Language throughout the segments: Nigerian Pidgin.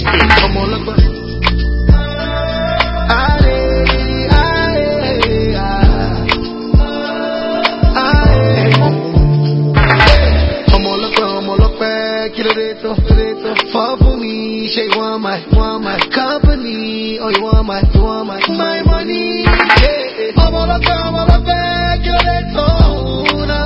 Come on, look. Fall for me, she want my company, oh you want my money, yeah. I'm all up, get it, oh, no.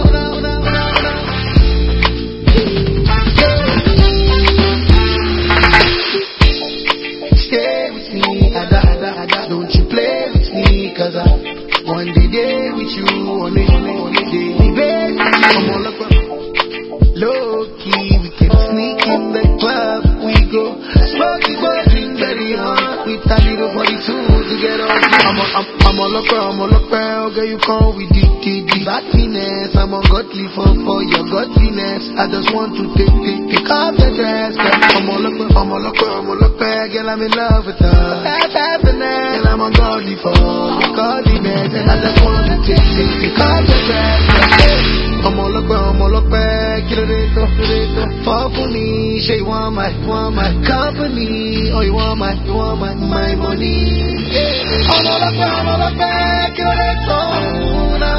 Stay with me, ada, don't you play with me, cause I one day with you, on a daily basis. I'm all up, low key, we can sneak in the club, we go smoky, drink very hard, with a little 42 to get on. I'm all up, girl, you come with the happiness. I'm ungodly for your godliness. I just want to take off the dress, girl. I'm all up, girl, I'm in love with her. That's happiness, and I'm ungodly for your godliness, and I just want to take off the dress, girl. I'm all up, get it, fall for me, she want my company, oh you want my money, yeah. I'm all up, get it, oh, no.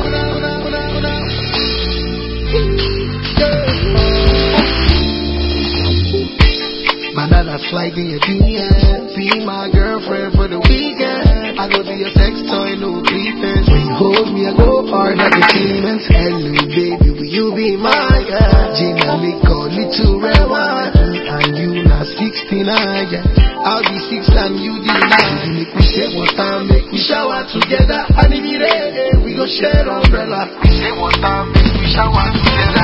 My dada sliding your DM, be my girlfriend for the weekend. I go be your sex toy, no pretense. When you hold me, I go hard like a demons. Hello, baby, will you be my girl? Gin and liquor, little red wine, and you not 69, yeah. I'll be 6 and you the 9. Make we share one time, make we shower together. And if it ain't, we go share umbrella. We say one time, make we shower together.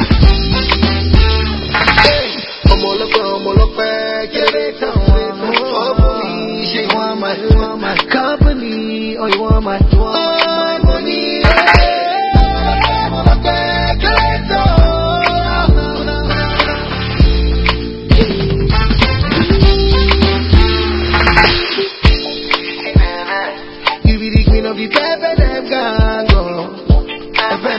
Hey, I'm all up, get it, oh, me, she want my company, oh you want my money, yeah. I'm all up, get it, oh, you be the queen of the pepper, them gango, pepper.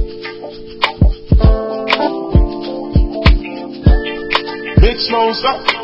Big slows up.